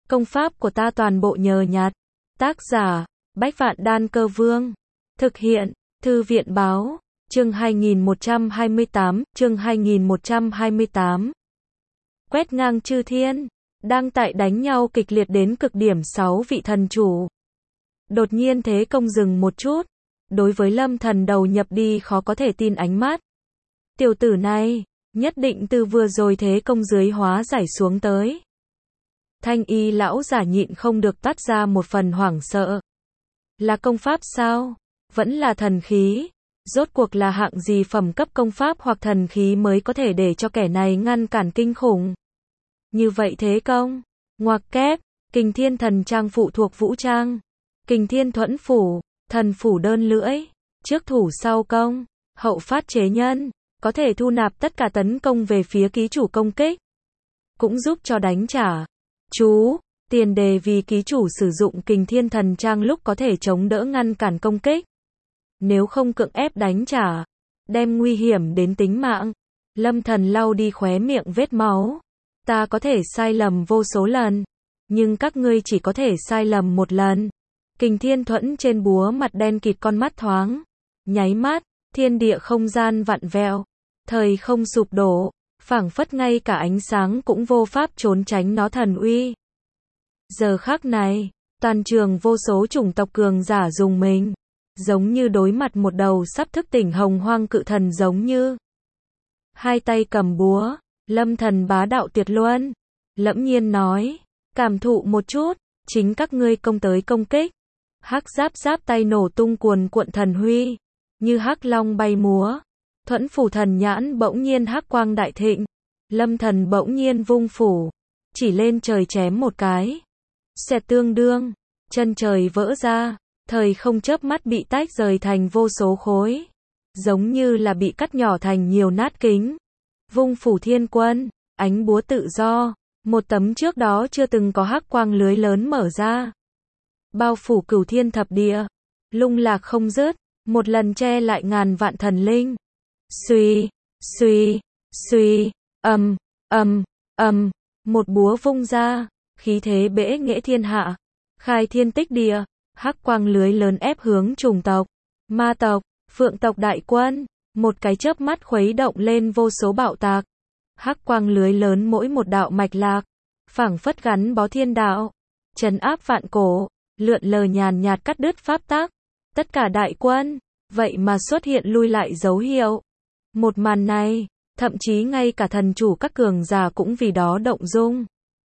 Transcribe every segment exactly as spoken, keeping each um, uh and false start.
Công pháp của ta toàn bộ nhờ nhặt. Tác giả, Bách Vạn Đan Cơ Vương. Thực hiện, Thư viện Báo. Chương hai nghìn một trăm hai mươi tám, chương hai nghìn một trăm hai mươi tám. Quét ngang chư thiên, đang tại đánh nhau kịch liệt đến cực điểm sáu vị thần chủ. Đột nhiên thế công dừng một chút, đối với Lâm Thần đầu nhập đi khó có thể tin ánh mắt. Tiểu tử này, nhất định từ vừa rồi thế công dưới hóa giải xuống tới. Thanh y lão giả nhịn không được toát ra một phần hoảng sợ. Là công pháp sao? Vẫn là thần khí? Rốt cuộc là hạng gì phẩm cấp công pháp hoặc thần khí mới có thể để cho kẻ này ngăn cản kinh khủng? Như vậy thế công, ngoặc kép, Kình Thiên Thần Trang phụ thuộc vũ trang, Kình Thiên Thuẫn Phủ, thần phủ đơn lưỡi, trước thủ sau công, hậu phát chế nhân, có thể thu nạp tất cả tấn công về phía ký chủ công kích, cũng giúp cho đánh trả. Chú, tiền đề vì ký chủ sử dụng Kình Thiên Thần Trang lúc có thể chống đỡ ngăn cản công kích. Nếu không cưỡng ép đánh trả, đem nguy hiểm đến tính mạng. Lâm Thần lau đi khóe miệng vết máu. Ta có thể sai lầm vô số lần, nhưng các ngươi chỉ có thể sai lầm một lần. Kình Thiên Thuẫn trên búa mặt đen kịt con mắt thoáng. Nháy mắt, thiên địa không gian vặn vẹo. Thời không sụp đổ, phảng phất ngay cả ánh sáng cũng vô pháp trốn tránh nó thần uy. Giờ khắc này, toàn trường vô số chủng tộc cường giả dùng mình. Giống như đối mặt một đầu sắp thức tỉnh hồng hoang cự thần giống như. Hai tay cầm búa, Lâm Thần bá đạo tuyệt luân. Lẫm nhiên nói, cảm thụ một chút, chính các ngươi công tới công kích. Hắc giáp giáp tay nổ tung cuồn cuộn thần huy, như hắc long bay múa. Thuẫn phủ thần nhãn bỗng nhiên hắc quang đại thịnh. Lâm Thần bỗng nhiên vung phủ, chỉ lên trời chém một cái. Xẹt tương đương, chân trời vỡ ra. Thời không chớp mắt bị tách rời thành vô số khối, giống như là bị cắt nhỏ thành nhiều nát kính. Vung phủ thiên quân, ánh búa tự do, một tấm trước đó chưa từng có hắc quang lưới lớn mở ra. Bao phủ cửu thiên thập địa, lung lạc không dứt, một lần che lại ngàn vạn thần linh. Xuy, xuy, xuy, ầm, ầm, ầm, một búa vung ra, khí thế bẽ nghệ thiên hạ, khai thiên tích địa. Hắc quang lưới lớn ép hướng trùng tộc, ma tộc, phượng tộc đại quân, một cái chớp mắt khuấy động lên vô số bạo tạc. Hắc quang lưới lớn mỗi một đạo mạch lạc, phảng phất gắn bó thiên đạo, trấn áp vạn cổ, lượn lờ nhàn nhạt cắt đứt pháp tắc. Tất cả đại quân, vậy mà xuất hiện lui lại dấu hiệu. Một màn này, thậm chí ngay cả thần chủ các cường giả cũng vì đó động dung.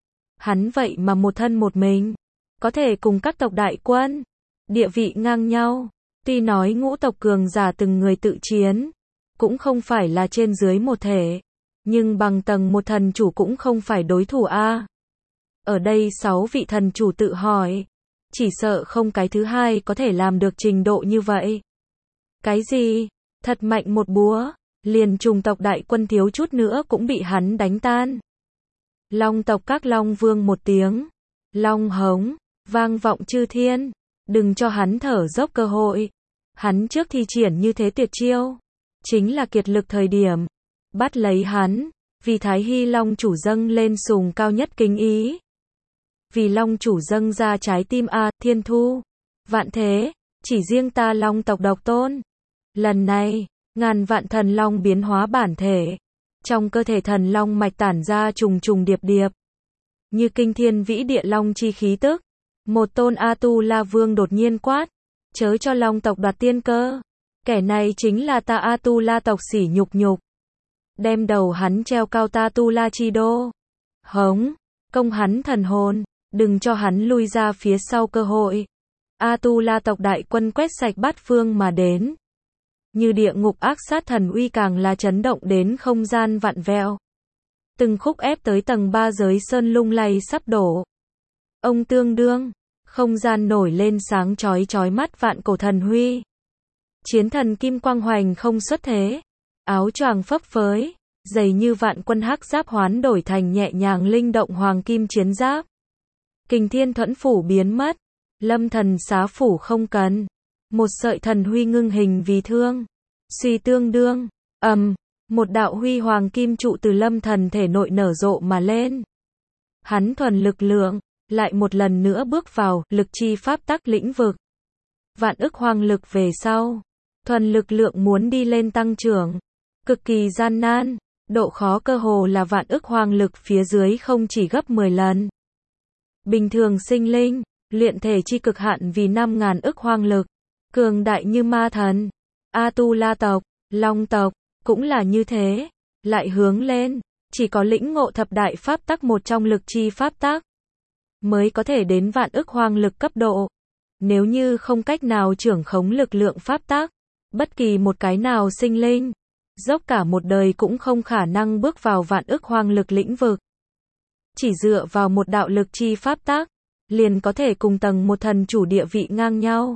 Hắn vậy mà một thân một mình, có thể cùng các tộc đại quân, địa vị ngang nhau. Tuy nói ngũ tộc cường giả từng người tự chiến, cũng không phải là trên dưới một thể, nhưng bằng tầng một thần chủ cũng không phải đối thủ a. Ở đây sáu vị thần chủ tự hỏi, chỉ sợ không cái thứ hai có thể làm được trình độ như vậy. Cái gì? Thật mạnh một búa, liền trùng tộc đại quân thiếu chút nữa cũng bị hắn đánh tan. Long tộc các long vương một tiếng, long hống, vang vọng chư thiên, đừng cho hắn thở dốc cơ hội. Hắn trước thi triển như thế tuyệt chiêu, chính là kiệt lực thời điểm, bắt lấy hắn, vì Thái Hy Long chủ dâng lên sùng cao nhất kính ý. Vì Long chủ dâng ra trái tim a, thiên thu, vạn thế, chỉ riêng ta Long tộc độc tôn. Lần này, ngàn vạn thần long biến hóa bản thể, trong cơ thể thần long mạch tản ra trùng trùng điệp điệp, như kinh thiên vĩ địa long chi khí tức. Một tôn A-tu-la vương đột nhiên quát, chớ cho long tộc đoạt tiên cơ. Kẻ này chính là ta A-tu-la tộc sỉ nhục nhục. Đem đầu hắn treo cao ta tu-la chi đô. Hống, công hắn thần hồn, đừng cho hắn lui ra phía sau cơ hội. A-tu-la tộc đại quân quét sạch bát phương mà đến. Như địa ngục ác sát thần uy càng là chấn động đến không gian vặn vẹo. Từng khúc ép tới tầng ba giới sơn lung lay sắp đổ. Ông tương đương, không gian nổi lên sáng chói chói mắt vạn cổ thần huy. Chiến thần kim quang hoành không xuất thế, áo choàng phấp phới, dày như vạn quân hắc giáp hoán đổi thành nhẹ nhàng linh động hoàng kim chiến giáp. Kình Thiên Thuẫn phủ biến mất, Lâm Thần xá phủ không cần. Một sợi thần huy ngưng hình vì thương, suy tương đương, ầm, một đạo huy hoàng kim trụ từ Lâm Thần thể nội nở rộ mà lên. Hắn thuần lực lượng, lại một lần nữa bước vào lực chi pháp tắc lĩnh vực. Vạn ức hoang lực về sau, thuần lực lượng muốn đi lên tăng trưởng, cực kỳ gian nan, độ khó cơ hồ là vạn ức hoang lực phía dưới không chỉ gấp mười lần. Bình thường sinh linh, luyện thể chi cực hạn vì năm ngàn ức hoang lực, cường đại như ma thần, Atula tộc, Long tộc, cũng là như thế, lại hướng lên, chỉ có lĩnh ngộ thập đại pháp tắc một trong lực chi pháp tắc, mới có thể đến vạn ức hoang lực cấp độ. Nếu như không cách nào trưởng khống lực lượng pháp tắc, bất kỳ một cái nào sinh linh, dốc cả một đời cũng không khả năng bước vào vạn ức hoang lực lĩnh vực. Chỉ dựa vào một đạo lực chi pháp tắc, liền có thể cùng tầng một thần chủ địa vị ngang nhau.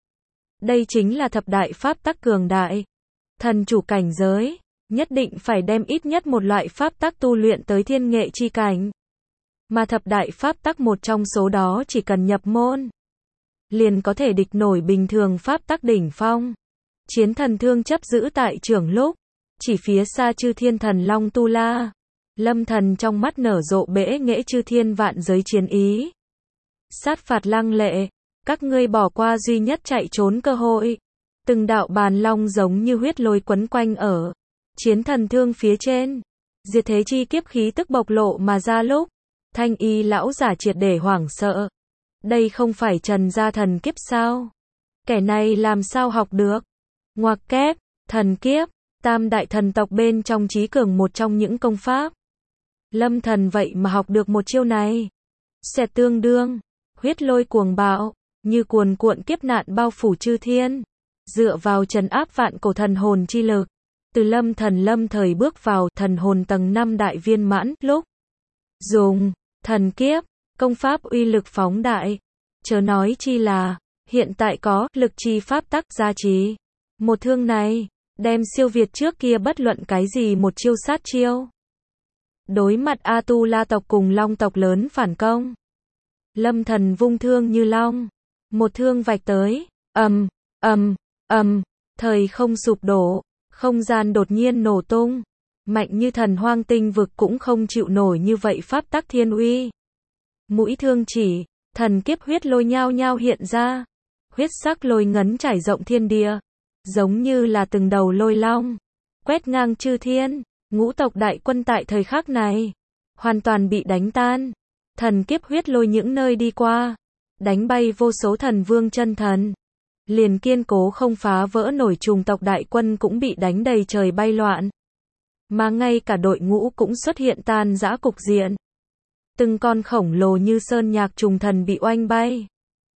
Đây chính là thập đại pháp tắc cường đại. Thần chủ cảnh giới, nhất định phải đem ít nhất một loại pháp tắc tu luyện tới thiên nghệ chi cảnh. Mà thập đại pháp tắc một trong số đó chỉ cần nhập môn, liền có thể địch nổi bình thường pháp tắc đỉnh phong. Chiến thần thương chấp giữ tại trưởng lúc, chỉ phía xa chư thiên thần Long Tu La. Lâm thần trong mắt nở rộ bẽ nghệ chư thiên vạn giới chiến ý. Sát phạt lăng lệ, các ngươi bỏ qua duy nhất chạy trốn cơ hội. Từng đạo bàn long giống như huyết lôi quấn quanh ở chiến thần thương phía trên. Diệt thế chi kiếp khí tức bộc lộ mà ra lúc, thanh y lão giả triệt để hoảng sợ. Đây không phải Trần gia thần kiếp sao? Kẻ này làm sao học được? Ngoặc kép, thần kiếp, tam đại thần tộc bên trong trí cường một trong những công pháp. Lâm thần vậy mà học được một chiêu này. Xẹt tương đương, huyết lôi cuồng bạo, như cuồn cuộn kiếp nạn bao phủ chư thiên. Dựa vào trấn áp vạn cổ thần hồn chi lực. Từ lâm thần lâm thời bước vào thần hồn tầng năm đại viên mãn, lúc dùng thần kiếp, công pháp uy lực phóng đại. Chớ nói chi là, hiện tại có lực chi pháp tắc gia trì. Một thương này, đem siêu việt trước kia bất luận cái gì một chiêu sát chiêu. Đối mặt Atula tộc cùng Long tộc lớn phản công. Lâm thần vung thương như long. Một thương vạch tới, ầm, ầm, ầm, thời không sụp đổ, không gian đột nhiên nổ tung. Mạnh như thần hoang tinh vực cũng không chịu nổi như vậy pháp tắc thiên uy. Mũi thương chỉ, thần kiếp huyết lôi nhao nhao hiện ra. Huyết sắc lôi ngấn trải rộng thiên địa. Giống như là từng đầu lôi long. Quét ngang chư thiên, ngũ tộc đại quân tại thời khắc này. Hoàn toàn bị đánh tan. Thần kiếp huyết lôi những nơi đi qua. Đánh bay vô số thần vương chân thần. Liền kiên cố không phá vỡ nổi trùng tộc đại quân cũng bị đánh đầy trời bay loạn. Mà ngay cả đội ngũ cũng xuất hiện tan rã cục diện. Từng con khổng lồ như sơn nhạc trùng thần bị oanh bay.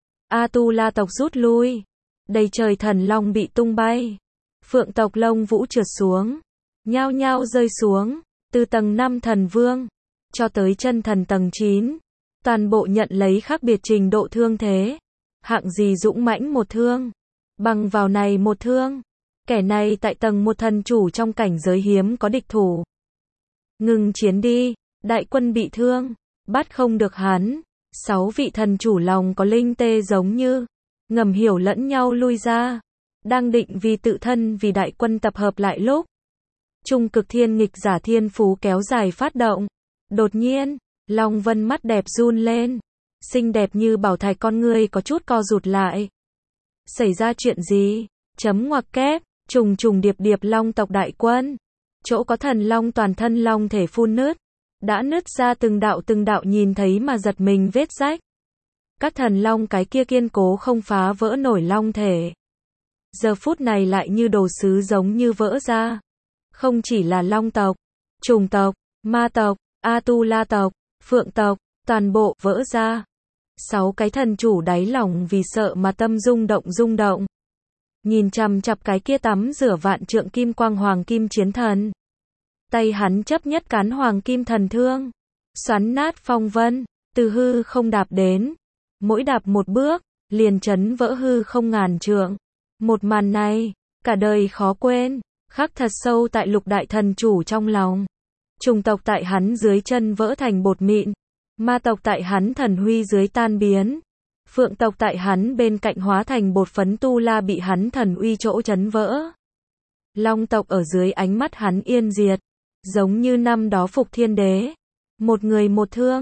Atula tộc rút lui. Đầy trời thần long bị tung bay. Phượng tộc lông vũ trượt xuống. Nhao nhao rơi xuống. Từ tầng năm thần vương, cho tới chân thần tầng chín. Toàn bộ nhận lấy khác biệt trình độ thương thế. Hạng gì dũng mãnh một thương. Bằng vào này một thương. Kẻ này tại tầng một thần chủ trong cảnh giới hiếm có địch thủ. Ngừng chiến đi. Đại quân bị thương. Bắt không được hắn. Sáu vị thần chủ lòng có linh tê giống như ngầm hiểu lẫn nhau lui ra. Đang định vì tự thân vì đại quân tập hợp lại lúc. Trung cực thiên nghịch giả thiên phú kéo dài phát động. Đột nhiên, Long Vân mắt đẹp run lên. Xinh đẹp như bảo thạch con ngươi có chút co rụt lại. Xảy ra chuyện gì? Chấm ngoặc kép, trùng trùng điệp điệp long tộc đại quân. Chỗ có thần long toàn thân long thể phun nứt. Đã nứt ra từng đạo từng đạo nhìn thấy mà giật mình vết rách. Các thần long cái kia kiên cố không phá vỡ nổi long thể. Giờ phút này lại như đồ sứ giống như vỡ ra. Không chỉ là long tộc, trùng tộc, ma tộc, Atula tộc, phượng tộc, toàn bộ vỡ ra. Sáu cái thần chủ đáy lòng vì sợ mà tâm rung động rung động. Nhìn chằm chặp cái kia tắm rửa vạn trượng kim quang hoàng kim chiến thần. Tay hắn chấp nhất cán hoàng kim thần thương. Xoắn nát phong vân, từ hư không đạp đến. Mỗi đạp một bước, liền chấn vỡ hư không ngàn trượng. Một màn này, cả đời khó quên, khắc thật sâu tại lục đại thần chủ trong lòng. Trùng tộc tại hắn dưới chân vỡ thành bột mịn. Ma tộc tại hắn thần huy dưới tan biến. Phượng tộc tại hắn bên cạnh hóa thành bột phấn tu la bị hắn thần uy chỗ chấn vỡ. Long tộc ở dưới ánh mắt hắn yên diệt. Giống như năm đó Phục Thiên Đế. Một người một thương.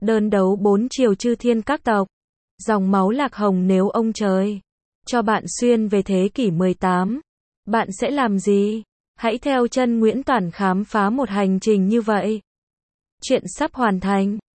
Đơn đấu bốn chiều chư thiên các tộc. Dòng máu lạc hồng nếu ông trời cho bạn xuyên về thế kỷ mười tám, bạn sẽ làm gì? Hãy theo chân Nguyễn Toản khám phá một hành trình như vậy. Chuyện sắp hoàn thành.